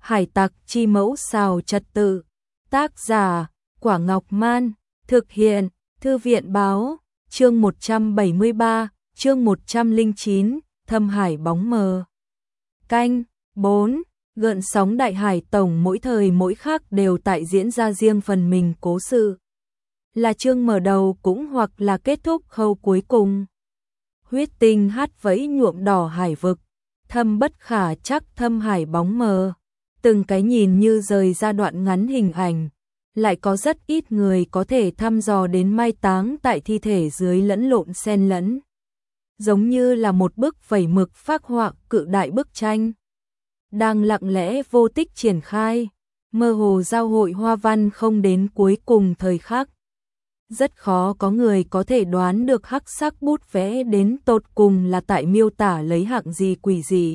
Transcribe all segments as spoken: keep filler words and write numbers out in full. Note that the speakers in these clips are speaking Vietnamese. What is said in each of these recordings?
Hải tặc chi mẫu xào trật tự. Tác giả, Quả Ngọc Man. Thực hiện, Thư viện Báo. Chương một trăm bảy mươi ba, chương một trăm lẻ chín, Thâm Hải bóng mờ. Canh, bốn. Gợn sóng đại hải tổng mỗi thời mỗi khắc đều tại diễn ra riêng phần mình cố sự. Là chương mở đầu cũng hoặc là kết thúc khâu cuối cùng. Huyết tinh hát vẫy nhuộm đỏ hải vực. Thâm bất khả chắc thâm hải bóng mờ. Từng cái nhìn như rời ra đoạn ngắn hình ảnh. Lại có rất ít người có thể thăm dò đến mai táng tại thi thể dưới lẫn lộn xen lẫn. Giống như là một bức vẩy mực phác họa cự đại bức tranh. Đang lặng lẽ vô tích triển khai, mơ hồ giao hội hoa văn không đến cuối cùng thời khắc. Rất khó có người có thể đoán được hắc sắc bút vẽ đến tột cùng là tại miêu tả lấy hạng gì quỷ gì.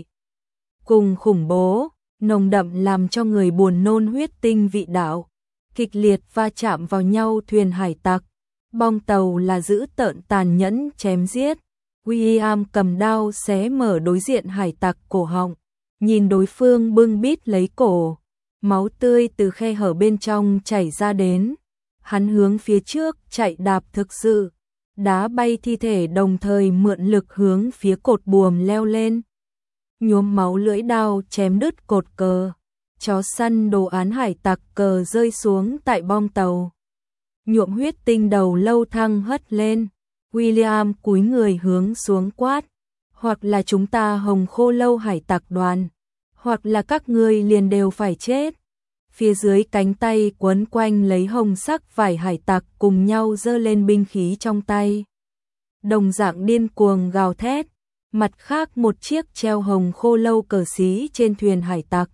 Cùng khủng bố, nồng đậm làm cho người buồn nôn huyết tinh vị đạo, kịch liệt va chạm vào nhau thuyền hải tặc, bong tàu là dữ tợn tàn nhẫn chém giết. William cầm đao xé mở đối diện hải tặc cổ họng, nhìn đối phương bưng bít lấy cổ, máu tươi từ khe hở bên trong chảy ra đến. Hắn hướng phía trước chạy đạp thực sự, đá bay thi thể đồng thời mượn lực hướng phía cột buồm leo lên. Nhuốm máu lưỡi đao chém đứt cột cờ, chó săn đồ án hải tặc cờ rơi xuống tại bong tàu. Nhuộm huyết tinh đầu lâu thăng hất lên, William cúi người hướng xuống quát, hoặc là chúng ta hồng khô lâu hải tặc đoàn, hoặc là các ngươi liền đều phải chết. Phía dưới cánh tay quấn quanh lấy hồng sắc vải hải tặc cùng nhau giơ lên binh khí trong tay. Đồng dạng điên cuồng gào thét, mặt khác một chiếc treo hồng khô lâu cờ xí trên thuyền hải tặc.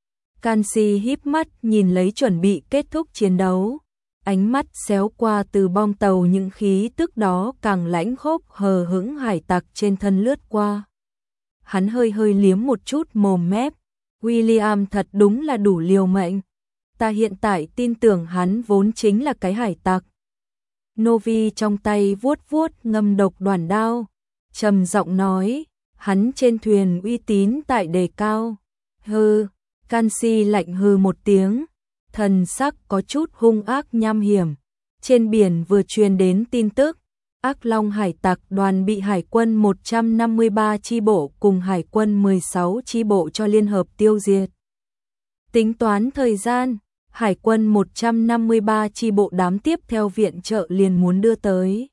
Canxi híp mắt nhìn lấy chuẩn bị kết thúc chiến đấu. Ánh mắt xéo qua từ bong tàu những khí tức đó càng lãnh khốc hờ hững hải tặc trên thân lướt qua. Hắn hơi hơi liếm một chút mồm mép. William thật đúng là đủ liều mệnh. Ta hiện tại tin tưởng hắn vốn chính là cái hải tặc. Novi trong tay vuốt vuốt ngâm độc đoàn đao, trầm giọng nói, hắn trên thuyền uy tín tại đề cao. Hừ, Canxi lạnh hừ một tiếng, thần sắc có chút hung ác nham hiểm. Trên biển vừa truyền đến tin tức, Ác Long hải tặc đoàn bị hải quân một trăm năm mươi ba chi bộ cùng hải quân mười sáu chi bộ cho liên hợp tiêu diệt. Tính toán thời gian, hải quân một trăm năm mươi ba chi bộ đám tiếp theo viện trợ liền muốn đưa tới.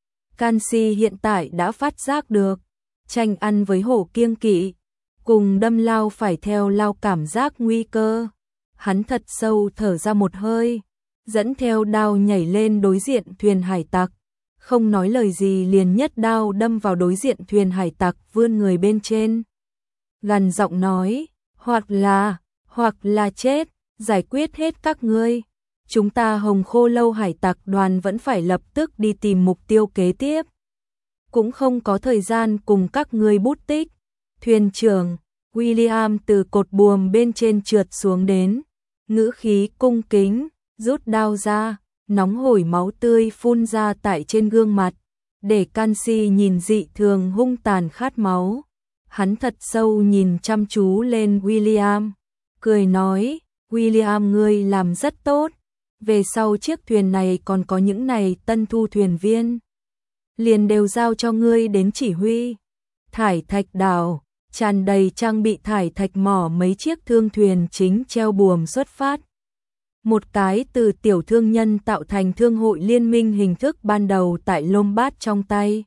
Canxi hiện tại đã phát giác được, tranh ăn với hổ kiêng kỵ, cùng đâm lao phải theo lao cảm giác nguy cơ. Hắn thật sâu thở ra một hơi, dẫn theo đao nhảy lên đối diện thuyền hải tặc, không nói lời gì liền nhất đao đâm vào đối diện thuyền hải tặc vươn người bên trên. Gằn giọng nói, hoặc là, hoặc là chết, giải quyết hết các ngươi. Chúng ta hồng khô lâu hải tặc đoàn vẫn phải lập tức đi tìm mục tiêu kế tiếp. Cũng không có thời gian cùng các ngươi bút tích. Thuyền trưởng, William từ cột buồm bên trên trượt xuống đến, ngữ khí cung kính, rút đao ra, nóng hổi máu tươi phun ra tại trên gương mặt, để Canxi nhìn dị thường hung tàn khát máu. Hắn thật sâu nhìn chăm chú lên William, cười nói, William ngươi làm rất tốt, về sau chiếc thuyền này còn có những này tân thu thuyền viên. Liền đều giao cho ngươi đến chỉ huy. Thải thạch đảo, tràn đầy trang bị thải thạch mỏ mấy chiếc thương thuyền chính treo buồm xuất phát. Một cái từ tiểu thương nhân tạo thành thương hội liên minh hình thức ban đầu tại Lombard trong tay.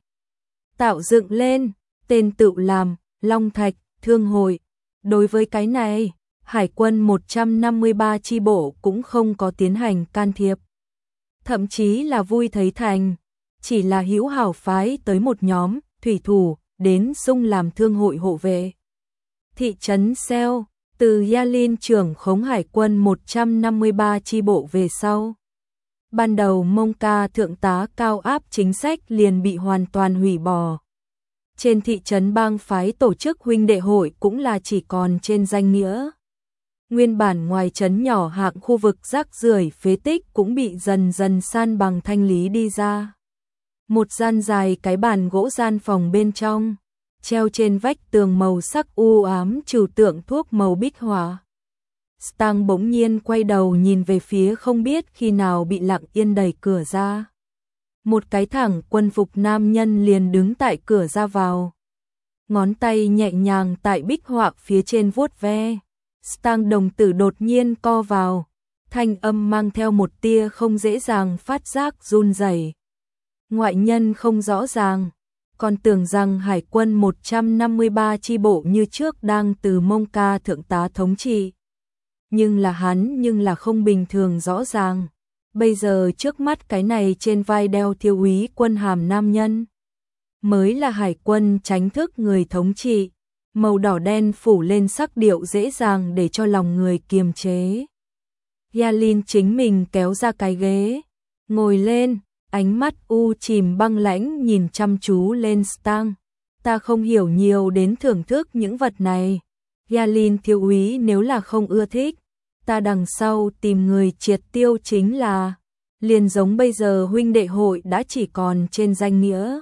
Tạo dựng lên, tên tự làm, Long Thạch, Thương hội. Đối với cái này, Hải quân một trăm năm mươi ba chi bộ cũng không có tiến hành can thiệp. Thậm chí là vui thấy thành, chỉ là hữu hảo phái tới một nhóm thủy thủ đến xung làm thương hội hộ vệ. Thị trấn Seo, từ Yalin trưởng khống hải quân một trăm năm mươi ba chi bộ về sau. Ban đầu Monka thượng tá cao áp chính sách liền bị hoàn toàn hủy bỏ. Trên thị trấn bang phái tổ chức huynh đệ hội cũng là chỉ còn trên danh nghĩa. Nguyên bản ngoài trấn nhỏ hạng khu vực rác rưởi phế tích cũng bị dần dần san bằng thanh lý đi ra. Một gian dài cái bàn gỗ gian phòng bên trong, treo trên vách tường màu sắc u ám trừu tượng thuốc màu bích họa. Stang bỗng nhiên quay đầu nhìn về phía không biết khi nào bị Lặng Yên đẩy cửa ra. Một cái thẳng quân phục nam nhân liền đứng tại cửa ra vào. Ngón tay nhẹ nhàng tại bích họa phía trên vuốt ve. Stang đồng tử đột nhiên co vào. Thanh âm mang theo một tia không dễ dàng phát giác run rẩy. Ngoại nhân không rõ ràng, còn tưởng rằng hải quân một trăm năm mươi ba chi bộ như trước đang từ Mông Ca thượng tá thống trị. Nhưng là hắn nhưng là không bình thường rõ ràng. Bây giờ trước mắt cái này trên vai đeo thiếu úy quân hàm nam nhân. Mới là hải quân tránh thức người thống trị. Màu đỏ đen phủ lên sắc điệu dễ dàng để cho lòng người kiềm chế. Yalin chính mình kéo ra cái ghế, ngồi lên, ánh mắt u chìm băng lãnh nhìn chăm chú lên Stang. Ta không hiểu nhiều đến thưởng thức những vật này. Yalin thiếu úy nếu là không ưa thích, ta đằng sau tìm người triệt tiêu chính là, liền giống bây giờ huynh đệ hội đã chỉ còn trên danh nghĩa.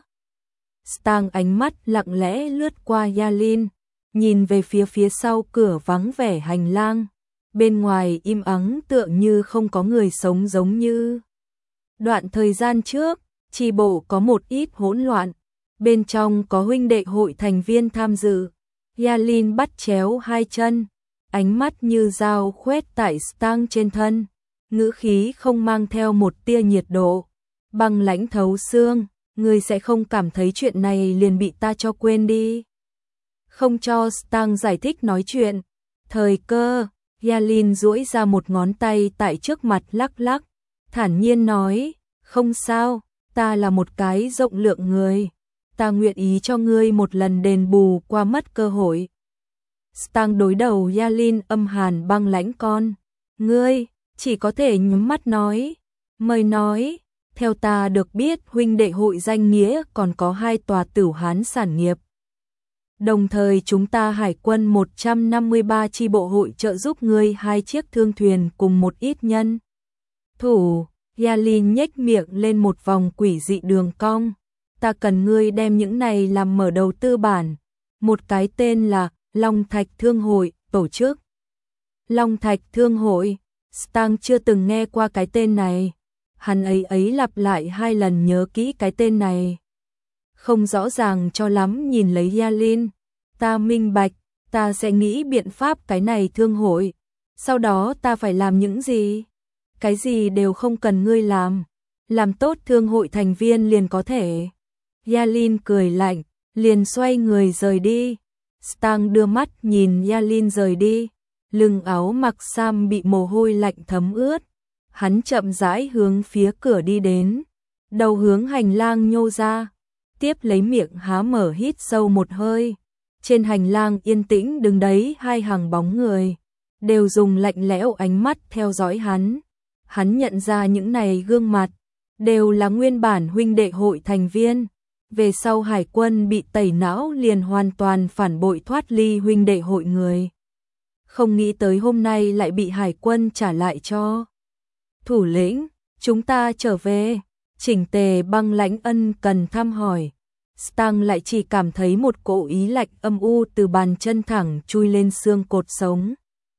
Stang ánh mắt lặng lẽ lướt qua Yalin, nhìn về phía phía sau cửa vắng vẻ hành lang. Bên ngoài im ắng tựa như không có người sống giống như. Đoạn thời gian trước, chi bộ có một ít hỗn loạn. Bên trong có huynh đệ hội thành viên tham dự. Yalin bắt chéo hai chân, ánh mắt như dao khuét tại Stang trên thân. Ngữ khí không mang theo một tia nhiệt độ. Băng lãnh thấu xương, ngươi sẽ không cảm thấy chuyện này liền bị ta cho quên đi. Không cho Stang giải thích nói chuyện. Thời cơ. Yalin duỗi ra một ngón tay tại trước mặt lắc lắc, thản nhiên nói, không sao, ta là một cái rộng lượng người, ta nguyện ý cho ngươi một lần đền bù qua mất cơ hội. Stang đối đầu Yalin âm hàn băng lãnh con, ngươi, chỉ có thể nhắm mắt nói, mời nói, theo ta được biết huynh đệ hội danh nghĩa còn có hai tòa Tửu Hán sản nghiệp. Đồng thời chúng ta hải quân một trăm năm mươi ba chi bộ hội trợ giúp ngươi hai chiếc thương thuyền cùng một ít nhân. Thủ, Yalin nhếch miệng lên một vòng quỷ dị đường cong. Ta cần ngươi đem những này làm mở đầu tư bản. Một cái tên là Long Thạch Thương Hội, tổ chức. Long Thạch Thương Hội, Stang chưa từng nghe qua cái tên này. Hắn ấy ấy lặp lại hai lần nhớ kỹ cái tên này. Không rõ ràng cho lắm nhìn lấy Yalin, ta minh bạch, ta sẽ nghĩ biện pháp cái này thương hội, sau đó ta phải làm những gì? Cái gì đều không cần ngươi làm, làm tốt thương hội thành viên liền có thể. Yalin cười lạnh, liền xoay người rời đi. Stang đưa mắt nhìn Yalin rời đi, lưng áo mặc sam bị mồ hôi lạnh thấm ướt. Hắn chậm rãi hướng phía cửa đi đến, đầu hướng hành lang nhô ra. Tiếp lấy miệng há mở hít sâu một hơi. Trên hành lang yên tĩnh đứng đấy hai hàng bóng người, đều dùng lạnh lẽo ánh mắt theo dõi hắn. Hắn nhận ra những này gương mặt, đều là nguyên bản huynh đệ hội thành viên. Về sau hải quân bị tẩy não liền hoàn toàn phản bội thoát ly huynh đệ hội người. Không nghĩ tới hôm nay lại bị hải quân trả lại cho. Thủ lĩnh, chúng ta trở về. Chỉnh Tề băng lãnh ân cần thăm hỏi. Stang lại chỉ cảm thấy một cỗ ý lạnh âm u từ bàn chân thẳng chui lên xương cột sống.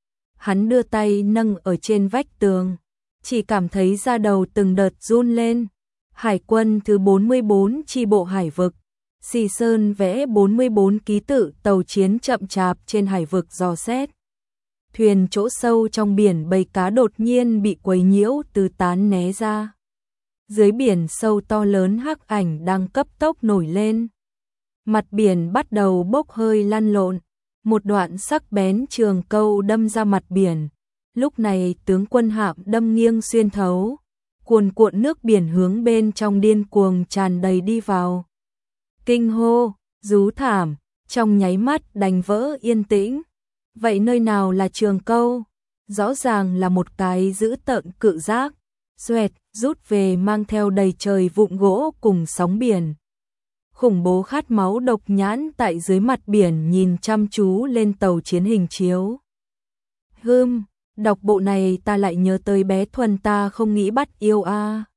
Hắn đưa tay nâng ở trên vách tường, chỉ cảm thấy da đầu từng đợt run lên. Hải quân thứ bốn mươi bốn chi bộ hải vực. Xì Sơn vẽ bốn mươi bốn ký tự tàu chiến chậm chạp trên hải vực dò xét. Thuyền chỗ sâu trong biển bầy cá đột nhiên bị quấy nhiễu từ tán né ra. Dưới biển sâu to lớn hắc ảnh đang cấp tốc nổi lên. Mặt biển bắt đầu bốc hơi lăn lộn. Một đoạn sắc bén trường câu đâm ra mặt biển. Lúc này tướng quân hạm đâm nghiêng xuyên thấu. Cuồn cuộn nước biển hướng bên trong điên cuồng tràn đầy đi vào. Kinh hô, rú thảm, trong nháy mắt đánh vỡ yên tĩnh. Vậy nơi nào là trường câu? Rõ ràng là một cái dữ tợn cự giác. Xoẹt, rút về mang theo đầy trời vụn gỗ cùng sóng biển. Khủng bố khát máu độc nhãn tại dưới mặt biển nhìn chăm chú lên tàu chiến hình chiếu. Hưm, đọc bộ này ta lại nhớ tới bé Thuần ta không nghĩ bắt yêu a.